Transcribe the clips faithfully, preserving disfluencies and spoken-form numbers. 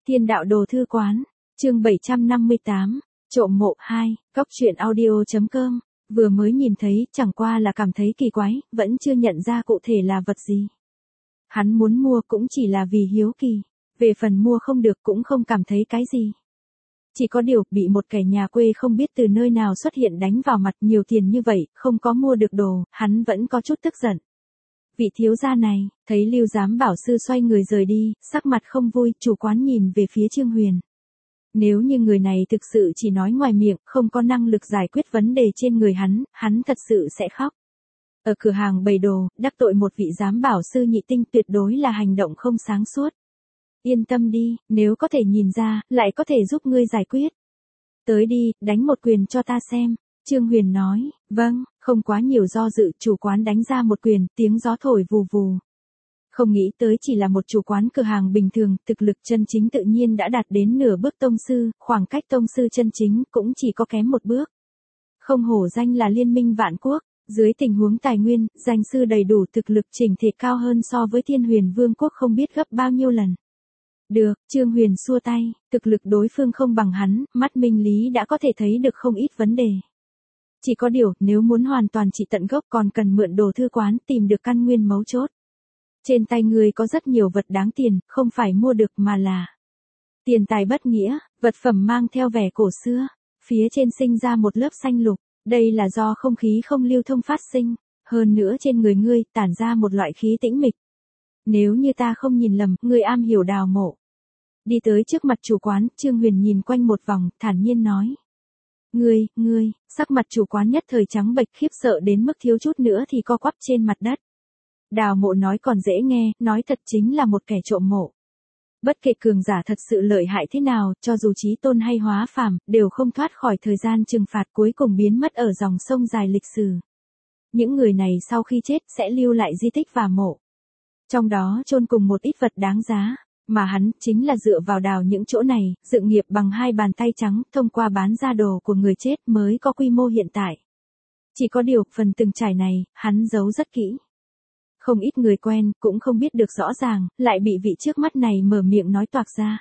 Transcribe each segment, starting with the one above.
Thiên đạo đồ thư quán, chương bảy trăm năm mươi tám, trộm mộ hai, cóc truyện audio.com, vừa mới nhìn thấy chẳng qua là cảm thấy kỳ quái, vẫn chưa nhận ra cụ thể là vật gì. Hắn muốn mua cũng chỉ là vì hiếu kỳ, về phần mua không được cũng không cảm thấy cái gì. Chỉ có điều bị một kẻ nhà quê không biết từ nơi nào xuất hiện đánh vào mặt nhiều tiền như vậy, không có mua được đồ, hắn vẫn có chút tức giận. Vị thiếu gia này, thấy Lưu Giám Bảo Sư xoay người rời đi, sắc mặt không vui, chủ quán nhìn về phía Trương Huyền. Nếu như người này thực sự chỉ nói ngoài miệng, không có năng lực giải quyết vấn đề trên người hắn, hắn thật sự sẽ khóc. Ở cửa hàng bày đồ, đắc tội một vị Giám Bảo Sư nhị tinh tuyệt đối là hành động không sáng suốt. Yên tâm đi, nếu có thể nhìn ra, lại có thể giúp ngươi giải quyết. Tới đi, đánh một quyền cho ta xem. Trương Huyền nói, vâng, không quá nhiều do dự, chủ quán đánh ra một quyền, tiếng gió thổi vù vù. Không nghĩ tới chỉ là một chủ quán cửa hàng bình thường, thực lực chân chính tự nhiên đã đạt đến nửa bước tông sư, khoảng cách tông sư chân chính cũng chỉ có kém một bước. Không hổ danh là liên minh vạn quốc, dưới tình huống tài nguyên, danh sư đầy đủ thực lực chỉnh thể cao hơn so với Thiên Huyền Vương quốc không biết gấp bao nhiêu lần. Được, Trương Huyền xua tay, thực lực đối phương không bằng hắn, mắt minh lý đã có thể thấy được không ít vấn đề. Chỉ có điều, nếu muốn hoàn toàn trị tận gốc còn cần mượn đồ thư quán tìm được căn nguyên mấu chốt. Trên tay người có rất nhiều vật đáng tiền, không phải mua được mà là tiền tài bất nghĩa, vật phẩm mang theo vẻ cổ xưa, phía trên sinh ra một lớp xanh lục, đây là do không khí không lưu thông phát sinh, hơn nữa trên người ngươi tản ra một loại khí tĩnh mịch. Nếu như ta không nhìn lầm, ngươi am hiểu đào mộ. Đi tới trước mặt chủ quán, Trương Huyền nhìn quanh một vòng, thản nhiên nói. Ngươi, ngươi, sắc mặt chủ quán nhất thời trắng bệch khiếp sợ đến mức thiếu chút nữa thì co quắp trên mặt đất. Đào mộ nói còn dễ nghe, nói thật chính là một kẻ trộm mộ. Bất kể cường giả thật sự lợi hại thế nào, cho dù chí tôn hay hóa phàm, đều không thoát khỏi thời gian trừng phạt cuối cùng biến mất ở dòng sông dài lịch sử. Những người này sau khi chết sẽ lưu lại di tích và mộ. Trong đó chôn cùng một ít vật đáng giá, mà hắn chính là dựa vào đào những chỗ này, dựng nghiệp bằng hai bàn tay trắng, thông qua bán ra đồ của người chết mới có quy mô hiện tại. Chỉ có điều, phần từng trải này, hắn giấu rất kỹ. Không ít người quen, cũng không biết được rõ ràng, lại bị vị trước mắt này mở miệng nói toạc ra.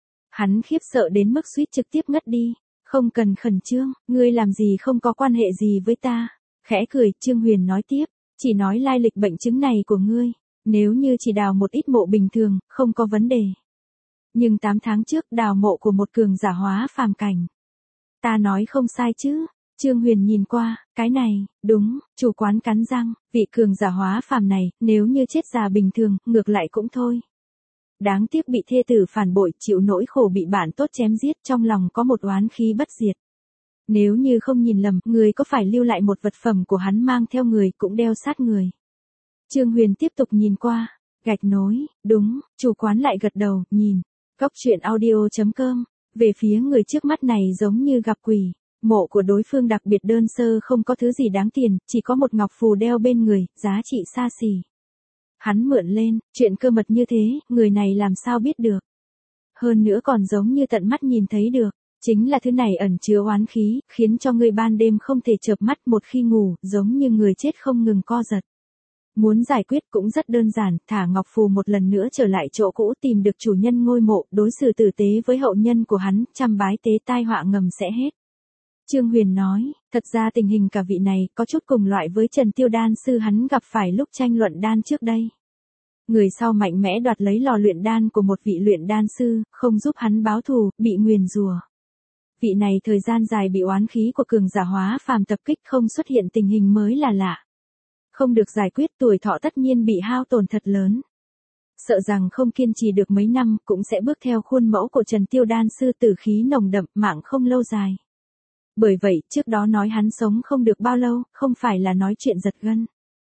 Hắn khiếp sợ đến mức suýt trực tiếp ngất đi. Không cần khẩn trương, ngươi làm gì không có quan hệ gì với ta. Khẽ cười, Trương Huyền nói tiếp, chỉ nói lai lịch bệnh chứng này của ngươi. Nếu như chỉ đào một ít mộ bình thường, không có vấn đề. Nhưng tám tháng trước đào mộ của một cường giả hóa phàm cảnh. Ta nói không sai chứ. Trương Huyền nhìn qua, cái này, đúng, chủ quán cắn răng, vị cường giả hóa phàm này, nếu như chết già bình thường, ngược lại cũng thôi. Đáng tiếc bị thê tử phản bội, chịu nỗi khổ bị bạn tốt chém giết, trong lòng có một oán khí bất diệt. Nếu như không nhìn lầm, người có phải lưu lại một vật phẩm của hắn mang theo người cũng đeo sát người. Trương Huyền tiếp tục nhìn qua, gạch nối, đúng, chủ quán lại gật đầu, nhìn, cóc truyện audio.com, về phía người trước mắt này giống như gặp quỷ. Mộ của đối phương đặc biệt đơn sơ không có thứ gì đáng tiền, chỉ có một ngọc phù đeo bên người, giá trị xa xỉ. Hắn mượn lên, chuyện cơ mật như thế, người này làm sao biết được. Hơn nữa còn giống như tận mắt nhìn thấy được, chính là thứ này ẩn chứa oán khí, khiến cho người ban đêm không thể chợp mắt một khi ngủ, giống như người chết không ngừng co giật. Muốn giải quyết cũng rất đơn giản, thả ngọc phù một lần nữa trở lại chỗ cũ tìm được chủ nhân ngôi mộ, đối xử tử tế với hậu nhân của hắn, chăm bái tế tai họa ngầm sẽ hết. Trương Huyền nói, thật ra tình hình cả vị này có chút cùng loại với Trần Tiêu Đan sư hắn gặp phải lúc tranh luận đan trước đây. Người sau mạnh mẽ đoạt lấy lò luyện đan của một vị luyện đan sư, không giúp hắn báo thù, bị nguyền rủa. Vị này thời gian dài bị oán khí của cường giả hóa phàm tập kích không xuất hiện tình hình mới là lạ. Không được giải quyết tuổi thọ tất nhiên bị hao tổn thật lớn. Sợ rằng không kiên trì được mấy năm cũng sẽ bước theo khuôn mẫu của Trần Tiêu Đan sư tử khí nồng đậm mạng không lâu dài. Bởi vậy, trước đó nói hắn sống không được bao lâu, không phải là nói chuyện giật gân.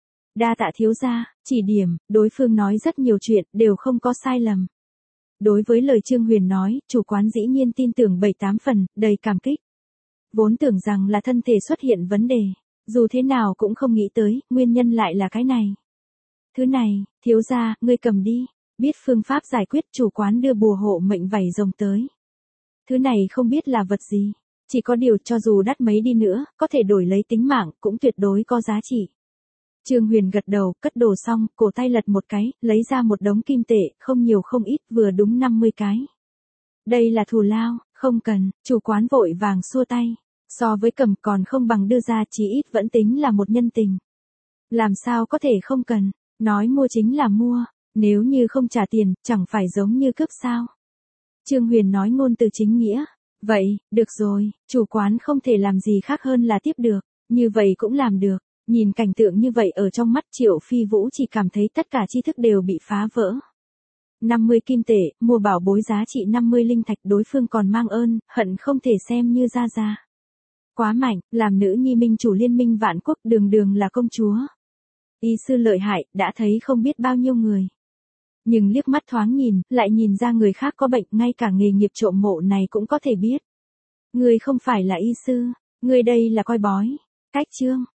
Đa tạ thiếu gia, chỉ điểm, đối phương nói rất nhiều chuyện, đều không có sai lầm. Đối với lời Trương Huyền nói, chủ quán dĩ nhiên tin tưởng bảy tám phần, đầy cảm kích. Vốn tưởng rằng là thân thể xuất hiện vấn đề, dù thế nào cũng không nghĩ tới, nguyên nhân lại là cái này. Thứ này, thiếu gia, ngươi cầm đi, biết phương pháp giải quyết, chủ quán đưa bùa hộ mệnh vảy rồng tới. Thứ này không biết là vật gì. Chỉ có điều cho dù đắt mấy đi nữa, có thể đổi lấy tính mạng, cũng tuyệt đối có giá trị. Trương Huyền gật đầu, cất đồ xong, cổ tay lật một cái, lấy ra một đống kim tệ, không nhiều không ít, vừa đúng năm mươi cái. Đây là thù lao, không cần, chủ quán vội vàng xua tay. So với cầm còn không bằng đưa ra, chí ít vẫn tính là một nhân tình. Làm sao có thể không cần, nói mua chính là mua, nếu như không trả tiền, chẳng phải giống như cướp sao. Trương Huyền nói ngôn từ chính nghĩa. Vậy, được rồi, chủ quán không thể làm gì khác hơn là tiếp được, như vậy cũng làm được. Nhìn cảnh tượng như vậy ở trong mắt Triệu Phi Vũ chỉ cảm thấy tất cả tri thức đều bị phá vỡ. năm mươi kim tệ, mua bảo bối giá trị năm mươi linh thạch, đối phương còn mang ơn, hận không thể xem như ra ra. Quá mạnh, làm nữ nhi minh chủ liên minh vạn quốc, đường đường là công chúa. Y sư lợi hại, đã thấy không biết bao nhiêu người. Nhưng liếc mắt thoáng nhìn, lại nhìn ra người khác có bệnh, ngay cả nghề nghiệp trộm mộ này cũng có thể biết. Người không phải là y sư, người đây là coi bói. Cách chương